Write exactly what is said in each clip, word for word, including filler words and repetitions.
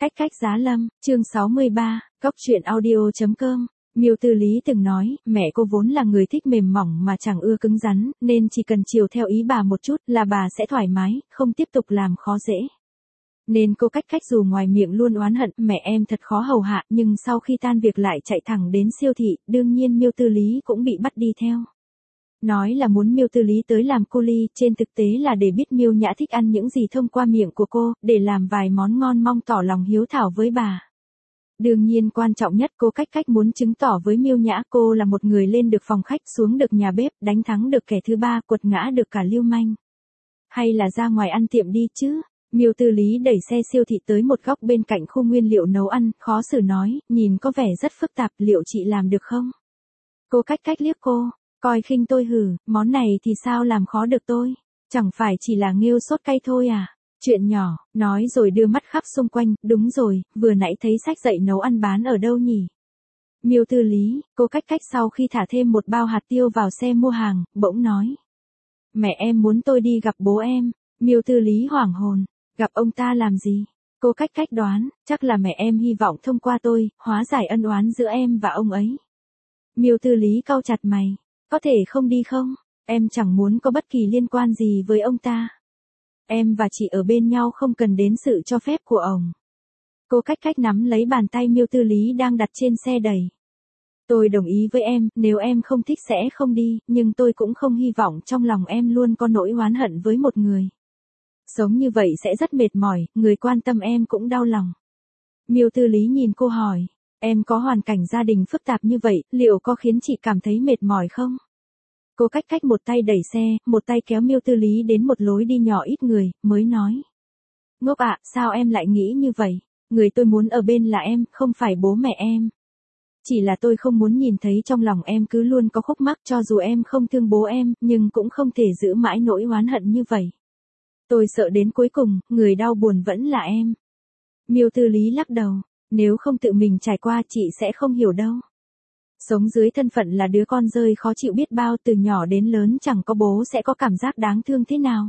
Cách cách giá lâm, chương sáu mươi ba, góc truyện audio chấm com. Miêu Tư Lý từng nói, mẹ cô vốn là người thích mềm mỏng mà chẳng ưa cứng rắn, nên chỉ cần chiều theo ý bà một chút là bà sẽ thoải mái, không tiếp tục làm khó dễ. Nên cô cách cách dù ngoài miệng luôn oán hận, mẹ em thật khó hầu hạ, nhưng sau khi tan việc lại chạy thẳng đến siêu thị, đương nhiên Miêu Tư Lý cũng bị bắt đi theo. Nói là muốn Miêu Tư Lý tới làm cô ly, trên thực tế là để biết Miêu Nhã thích ăn những gì thông qua miệng của cô, để làm vài món ngon mong tỏ lòng hiếu thảo với bà. Đương nhiên quan trọng nhất cô cách cách muốn chứng tỏ với Miêu Nhã cô là một người lên được phòng khách, xuống được nhà bếp, đánh thắng được kẻ thứ ba, quật ngã được cả lưu manh. Hay là ra ngoài ăn tiệm đi chứ? Miêu Tư Lý đẩy xe siêu thị tới một góc bên cạnh khu nguyên liệu nấu ăn, khó xử nói, nhìn có vẻ rất phức tạp, liệu chị làm được không? Cô cách cách liếc cô. Coi khinh tôi hử, món này thì sao làm khó được tôi, chẳng phải chỉ là nghêu sốt cay thôi à, chuyện nhỏ, nói rồi đưa mắt khắp xung quanh, đúng rồi, vừa nãy thấy sách dạy nấu ăn bán ở đâu nhỉ? Miêu Tư Lý, cô cách cách sau khi thả thêm một bao hạt tiêu vào xe mua hàng, bỗng nói. Mẹ em muốn tôi đi gặp bố em, Miêu Tư Lý hoảng hồn, gặp ông ta làm gì? Cô cách cách đoán, chắc là mẹ em hy vọng thông qua tôi, hóa giải ân oán giữa em và ông ấy. Miêu Tư Lý cau chặt mày. Có thể không đi không? Em chẳng muốn có bất kỳ liên quan gì với ông ta. Em và chị ở bên nhau không cần đến sự cho phép của ông. Cô cách cách nắm lấy bàn tay Miêu Tư Lý đang đặt trên xe đẩy. Tôi đồng ý với em, nếu em không thích sẽ không đi, nhưng tôi cũng không hy vọng trong lòng em luôn có nỗi oán hận với một người. Sống như vậy sẽ rất mệt mỏi, người quan tâm em cũng đau lòng. Miêu Tư Lý nhìn cô hỏi. Em có hoàn cảnh gia đình phức tạp như vậy, liệu có khiến chị cảm thấy mệt mỏi không? Cô cách cách một tay đẩy xe, một tay kéo Miêu Tư Lý đến một lối đi nhỏ ít người, mới nói. Ngốc ạ, sao em lại nghĩ như vậy? Người tôi muốn ở bên là em, không phải bố mẹ em. Chỉ là tôi không muốn nhìn thấy trong lòng em cứ luôn có khúc mắc, cho dù em không thương bố em, nhưng cũng không thể giữ mãi nỗi oán hận như vậy. Tôi sợ đến cuối cùng, người đau buồn vẫn là em. Miêu Tư Lý lắc đầu. Nếu không tự mình trải qua chị sẽ không hiểu đâu. Sống dưới thân phận là đứa con rơi khó chịu biết bao, từ nhỏ đến lớn chẳng có bố sẽ có cảm giác đáng thương thế nào.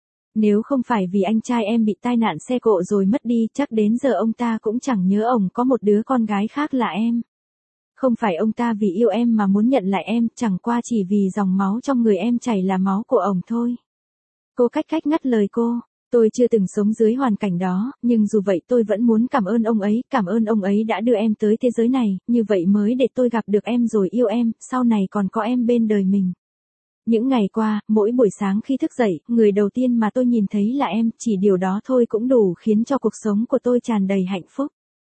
Nếu không phải vì anh trai em bị tai nạn xe cộ rồi mất đi, chắc đến giờ ông ta cũng chẳng nhớ ông có một đứa con gái khác là em. Không phải ông ta vì yêu em mà muốn nhận lại em, chẳng qua chỉ vì dòng máu trong người em chảy là máu của ông thôi. Cô cách cách ngắt lời cô. Tôi chưa từng sống dưới hoàn cảnh đó, nhưng dù vậy tôi vẫn muốn cảm ơn ông ấy, cảm ơn ông ấy đã đưa em tới thế giới này, như vậy mới để tôi gặp được em rồi yêu em, sau này còn có em bên đời mình. Những ngày qua, mỗi buổi sáng khi thức dậy, người đầu tiên mà tôi nhìn thấy là em, chỉ điều đó thôi cũng đủ khiến cho cuộc sống của tôi tràn đầy hạnh phúc.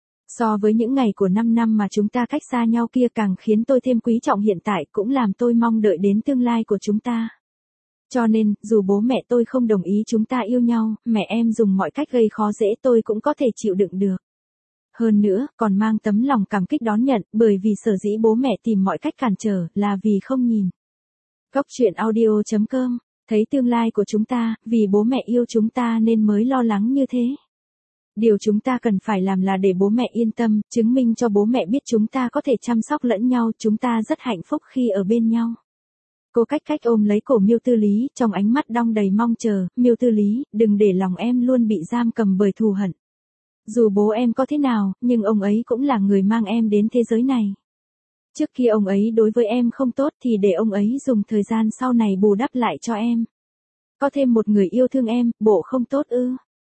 So với những ngày của năm năm mà chúng ta cách xa nhau kia càng khiến tôi thêm quý trọng hiện tại, cũng làm tôi mong đợi đến tương lai của chúng ta. Cho nên, dù bố mẹ tôi không đồng ý chúng ta yêu nhau, mẹ em dùng mọi cách gây khó dễ tôi cũng có thể chịu đựng được. Hơn nữa, còn mang tấm lòng cảm kích đón nhận, bởi vì sở dĩ bố mẹ tìm mọi cách cản trở, là vì không nhìn. Góc truyện audio chấm com, thấy tương lai của chúng ta, vì bố mẹ yêu chúng ta nên mới lo lắng như thế. Điều chúng ta cần phải làm là để bố mẹ yên tâm, chứng minh cho bố mẹ biết chúng ta có thể chăm sóc lẫn nhau, chúng ta rất hạnh phúc khi ở bên nhau. Cô cách cách ôm lấy cổ Miêu Tư Lý, trong ánh mắt đong đầy mong chờ, Miêu Tư Lý, đừng để lòng em luôn bị giam cầm bởi thù hận. Dù bố em có thế nào, nhưng ông ấy cũng là người mang em đến thế giới này. Trước khi ông ấy đối với em không tốt thì để ông ấy dùng thời gian sau này bù đắp lại cho em. Có thêm một người yêu thương em, bộ không tốt ư?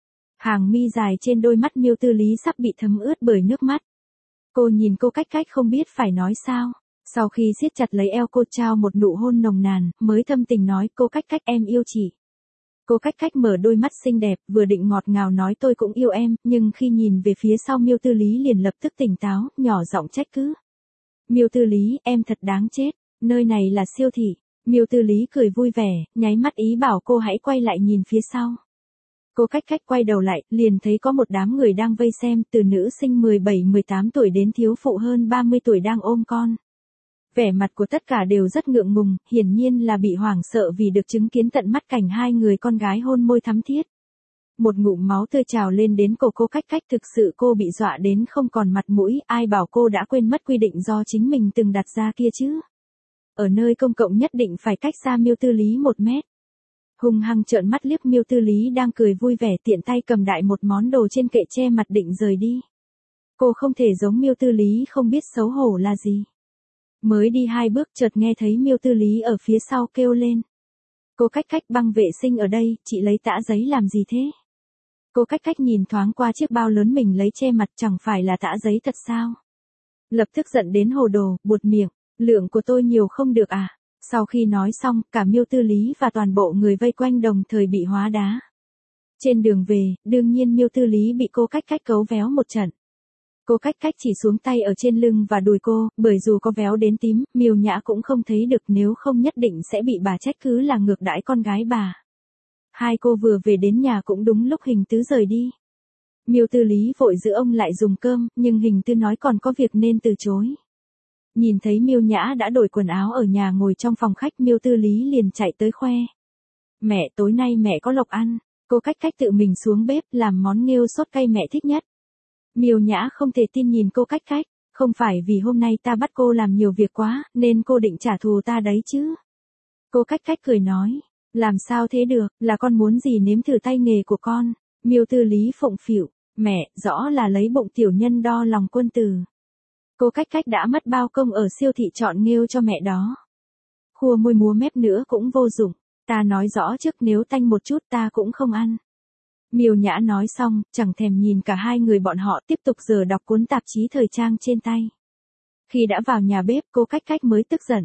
Hàng mi dài trên đôi mắt Miêu Tư Lý sắp bị thấm ướt bởi nước mắt. Cô nhìn cô cách cách không biết phải nói sao. Sau khi siết chặt lấy eo cô trao một nụ hôn nồng nàn, mới thâm tình nói cô cách cách em yêu chị. Cô cách cách mở đôi mắt xinh đẹp, vừa định ngọt ngào nói tôi cũng yêu em, nhưng khi nhìn về phía sau Miêu Tư Lý liền lập tức tỉnh táo, nhỏ giọng trách cứ. Miêu Tư Lý, em thật đáng chết, nơi này là siêu thị. Miêu Tư Lý cười vui vẻ, nháy mắt ý bảo cô hãy quay lại nhìn phía sau. Cô cách cách quay đầu lại, liền thấy có một đám người đang vây xem, từ nữ sinh mười bảy mười tám tuổi đến thiếu phụ hơn ba mươi tuổi đang ôm con. Vẻ mặt của tất cả đều rất ngượng ngùng, hiển nhiên là bị hoảng sợ vì được chứng kiến tận mắt cảnh hai người con gái hôn môi thắm thiết. Một ngụm máu tươi trào lên đến cổ cô cách cách, thực sự cô bị dọa đến không còn mặt mũi, ai bảo cô đã quên mất quy định do chính mình từng đặt ra kia chứ. Ở nơi công cộng nhất định phải cách xa Miêu Tư Lý một mét. Hung hăng trợn mắt liếc Miêu Tư Lý đang cười vui vẻ tiện tay cầm đại một món đồ trên kệ che mặt định rời đi. Cô không thể giống Miêu Tư Lý không biết xấu hổ là gì. Mới đi hai bước chợt nghe thấy Miêu Tư Lý ở phía sau kêu lên. Cô Cách Cách, băng vệ sinh ở đây, chị lấy tã giấy làm gì thế? Cô Cách Cách nhìn thoáng qua chiếc bao lớn mình lấy che mặt, chẳng phải là tã giấy thật sao? Lập tức giận đến hồ đồ, buột miệng, lượng của tôi nhiều không được à? Sau khi nói xong, cả Miêu Tư Lý và toàn bộ người vây quanh đồng thời bị hóa đá. Trên đường về, đương nhiên Miêu Tư Lý bị cô Cách Cách cấu véo một trận. Cô Cách Cách chỉ xuống tay ở trên lưng và đùi cô, bởi dù có véo đến tím, Miêu Nhã cũng không thấy được, nếu không nhất định sẽ bị bà trách cứ là ngược đãi con gái bà. Hai cô vừa về đến nhà cũng đúng lúc Hình Tứ rời đi. Miêu Tư Lý vội giữ ông lại dùng cơm, nhưng Hình Tứ nói còn có việc nên từ chối. Nhìn thấy Miêu Nhã đã đổi quần áo ở nhà ngồi trong phòng khách, Miêu Tư Lý liền chạy tới khoe. Mẹ, tối nay mẹ có lộc ăn. Cô Cách Cách tự mình xuống bếp làm món nghêu sốt cay mẹ thích nhất. Miêu Nhã không thể tin nhìn cô Cách Cách, không phải vì hôm nay ta bắt cô làm nhiều việc quá, nên cô định trả thù ta đấy chứ. Cô Cách Cách cười nói, làm sao thế được, là con muốn gì nếm thử tay nghề của con. Miêu Tư Lý phụng phịu, mẹ, rõ là lấy bụng tiểu nhân đo lòng quân tử. Cô Cách Cách đã mất bao công ở siêu thị chọn nghêu cho mẹ đó. Khua môi múa mép nữa cũng vô dụng, ta nói rõ trước nếu tanh một chút ta cũng không ăn. Miêu Nhã nói xong, chẳng thèm nhìn cả hai người bọn họ, tiếp tục giờ đọc cuốn tạp chí thời trang trên tay. Khi đã vào nhà bếp, cô Cách Cách mới tức giận.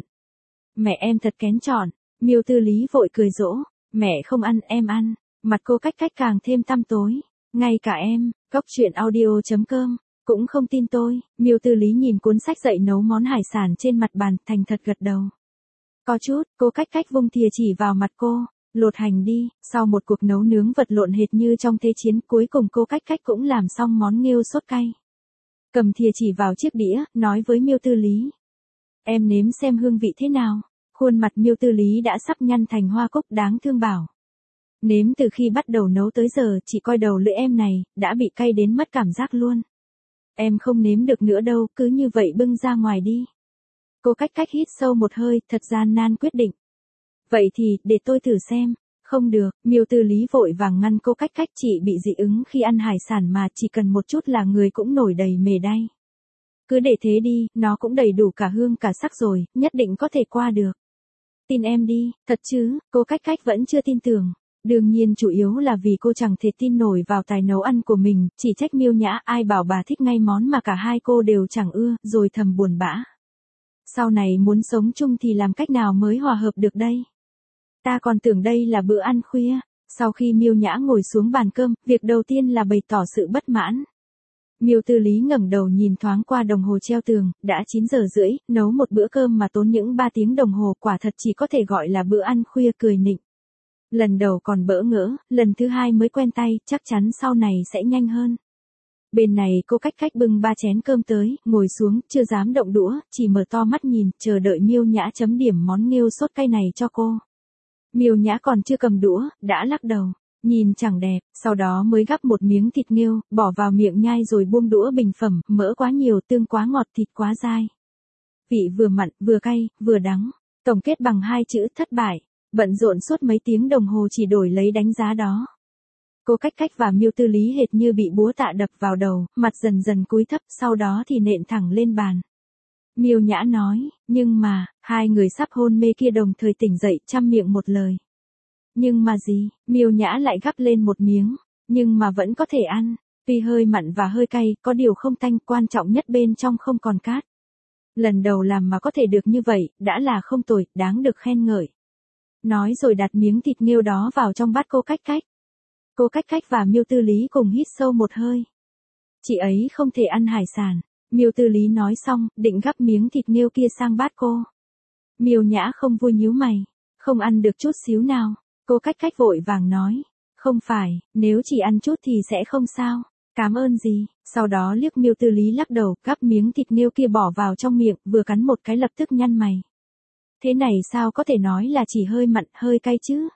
Mẹ em thật kén chọn. Miêu Tư Lý vội cười dỗ, mẹ không ăn em ăn. Mặt cô Cách Cách càng thêm tăm tối. Ngay cả em, Cóc Truyện Audio chấm com, cũng không tin tôi. Miêu Tư Lý nhìn cuốn sách dạy nấu món hải sản trên mặt bàn, thành thật gật đầu. Có chút, cô Cách Cách vung thìa chỉ vào mặt cô. Lột hành đi. Sau một cuộc nấu nướng vật lộn hệt như trong thế chiến, cuối cùng cô Cách Cách cũng làm xong món nghêu sốt cay. Cầm thìa chỉ vào chiếc đĩa, nói với Miêu Tư Lý. Em nếm xem hương vị thế nào. Khuôn mặt Miêu Tư Lý đã sắp nhăn thành hoa cúc, đáng thương bảo. Nếm từ khi bắt đầu nấu tới giờ, chỉ coi đầu lưỡi em này, đã bị cay đến mất cảm giác luôn. Em không nếm được nữa đâu, cứ như vậy bưng ra ngoài đi. Cô Cách Cách hít sâu một hơi, thật gian nan quyết định. Vậy thì, để tôi thử xem. Không được, Miêu Tư Lý vội vàng ngăn cô Cách Cách, chị bị dị ứng khi ăn hải sản mà, chỉ cần một chút là người cũng nổi đầy mề đay. Cứ để thế đi, nó cũng đầy đủ cả hương cả sắc rồi, nhất định có thể qua được. Tin em đi, thật chứ, cô Cách Cách vẫn chưa tin tưởng. Đương nhiên chủ yếu là vì cô chẳng thể tin nổi vào tài nấu ăn của mình, chỉ trách Miêu Nhã, ai bảo bà thích ngay món mà cả hai cô đều chẳng ưa, rồi thầm buồn bã. Sau này muốn sống chung thì làm cách nào mới hòa hợp được đây? Ta còn tưởng đây là bữa ăn khuya. Sau khi Miêu Nhã ngồi xuống bàn cơm, việc đầu tiên là bày tỏ sự bất mãn. Miêu Tư Lý ngẩng đầu nhìn thoáng qua đồng hồ treo tường, đã chín giờ rưỡi, nấu một bữa cơm mà tốn những ba tiếng đồng hồ, quả thật chỉ có thể gọi là bữa ăn khuya, cười nịnh. Lần đầu còn bỡ ngỡ, lần thứ hai mới quen tay, chắc chắn sau này sẽ nhanh hơn. Bên này cô Cách Cách bưng ba chén cơm tới, ngồi xuống, chưa dám động đũa, chỉ mở to mắt nhìn, chờ đợi Miêu Nhã chấm điểm món nghêu sốt cay này cho cô. Miêu Nhã còn chưa cầm đũa, đã lắc đầu, nhìn chẳng đẹp, sau đó mới gắp một miếng thịt nghêu, bỏ vào miệng nhai rồi buông đũa bình phẩm, mỡ quá nhiều, tương quá ngọt, thịt quá dai. Vị vừa mặn, vừa cay, vừa đắng, tổng kết bằng hai chữ thất bại, bận rộn suốt mấy tiếng đồng hồ chỉ đổi lấy đánh giá đó. Cô Cách Cách và Miêu Tư Lý hệt như bị búa tạ đập vào đầu, mặt dần dần cúi thấp, sau đó thì nện thẳng lên bàn. Miêu Nhã nói, nhưng mà, hai người sắp hôn mê kia đồng thời tỉnh dậy, chăm miệng một lời. Nhưng mà gì, Miêu Nhã lại gắp lên một miếng, nhưng mà vẫn có thể ăn, tuy hơi mặn và hơi cay, có điều không tanh, quan trọng nhất bên trong không còn cát. Lần đầu làm mà có thể được như vậy, đã là không tồi, đáng được khen ngợi. Nói rồi đặt miếng thịt nghêu đó vào trong bát cô Cách Cách. Cô Cách Cách và Miêu Tư Lý cùng hít sâu một hơi. Chị ấy không thể ăn hải sản. Miêu Tư Lý nói xong, định gắp miếng thịt nghêu kia sang bát cô. Miêu Nhã không vui nhíu mày, không ăn được chút xíu nào. Cô Cách Cách vội vàng nói, không phải, nếu chỉ ăn chút thì sẽ không sao. Cảm ơn gì. Sau đó liếc Miêu Tư Lý lắc đầu, gắp miếng thịt nghêu kia bỏ vào trong miệng, vừa cắn một cái lập tức nhăn mày. Thế này sao có thể nói là chỉ hơi mặn, hơi cay chứ?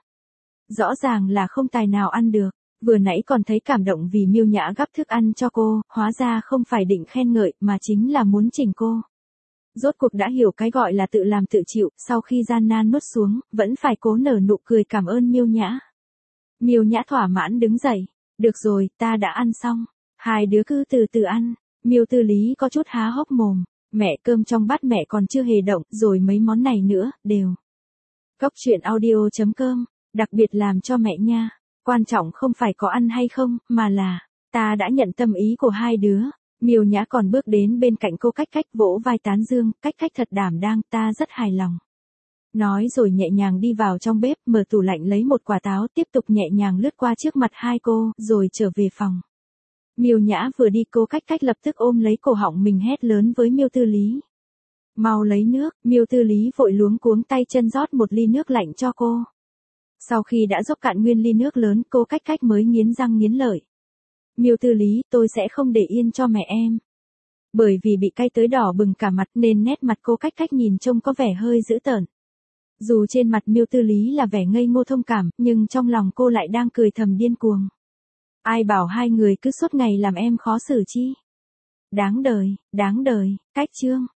Rõ ràng là không tài nào ăn được. Vừa nãy còn thấy cảm động vì Miêu Nhã gắp thức ăn cho cô, hóa ra không phải định khen ngợi mà chính là muốn chỉnh cô. Rốt cuộc đã hiểu cái gọi là tự làm tự chịu, sau khi gian nan nuốt xuống, vẫn phải cố nở nụ cười cảm ơn Miêu Nhã. Miêu Nhã thỏa mãn đứng dậy, được rồi, ta đã ăn xong, hai đứa cứ từ từ ăn. Miêu Tư Lý có chút há hốc mồm, mẹ cơm trong bát mẹ còn chưa hề động, rồi mấy món này nữa, đều. Cốc truyện audio chấm com, đặc biệt làm cho mẹ nha, quan trọng không phải có ăn hay không, mà là, ta đã nhận tâm ý của hai đứa. Miêu Nhã còn bước đến bên cạnh cô Cách Cách vỗ vai tán dương, Cách Cách thật đảm đang, ta rất hài lòng. Nói rồi nhẹ nhàng đi vào trong bếp, mở tủ lạnh lấy một quả táo, tiếp tục nhẹ nhàng lướt qua trước mặt hai cô, rồi trở về phòng. Miêu Nhã vừa đi, cô Cách Cách lập tức ôm lấy cổ họng mình hét lớn với Miêu Tư Lý. Mau lấy nước. Miêu Tư Lý vội luống cuống tay chân rót một ly nước lạnh cho cô. Sau khi đã dốc cạn nguyên ly nước lớn, cô Cách Cách mới nghiến răng nghiến lợi. Miêu Tư Lý, tôi sẽ không để yên cho mẹ em. Bởi vì bị cay tới đỏ bừng cả mặt nên nét mặt cô Cách Cách nhìn trông có vẻ hơi dữ tợn. Dù trên mặt Miêu Tư Lý là vẻ ngây ngô thông cảm, nhưng trong lòng cô lại đang cười thầm điên cuồng. Ai bảo hai người cứ suốt ngày làm em khó xử chi? Đáng đời, đáng đời. Cách chương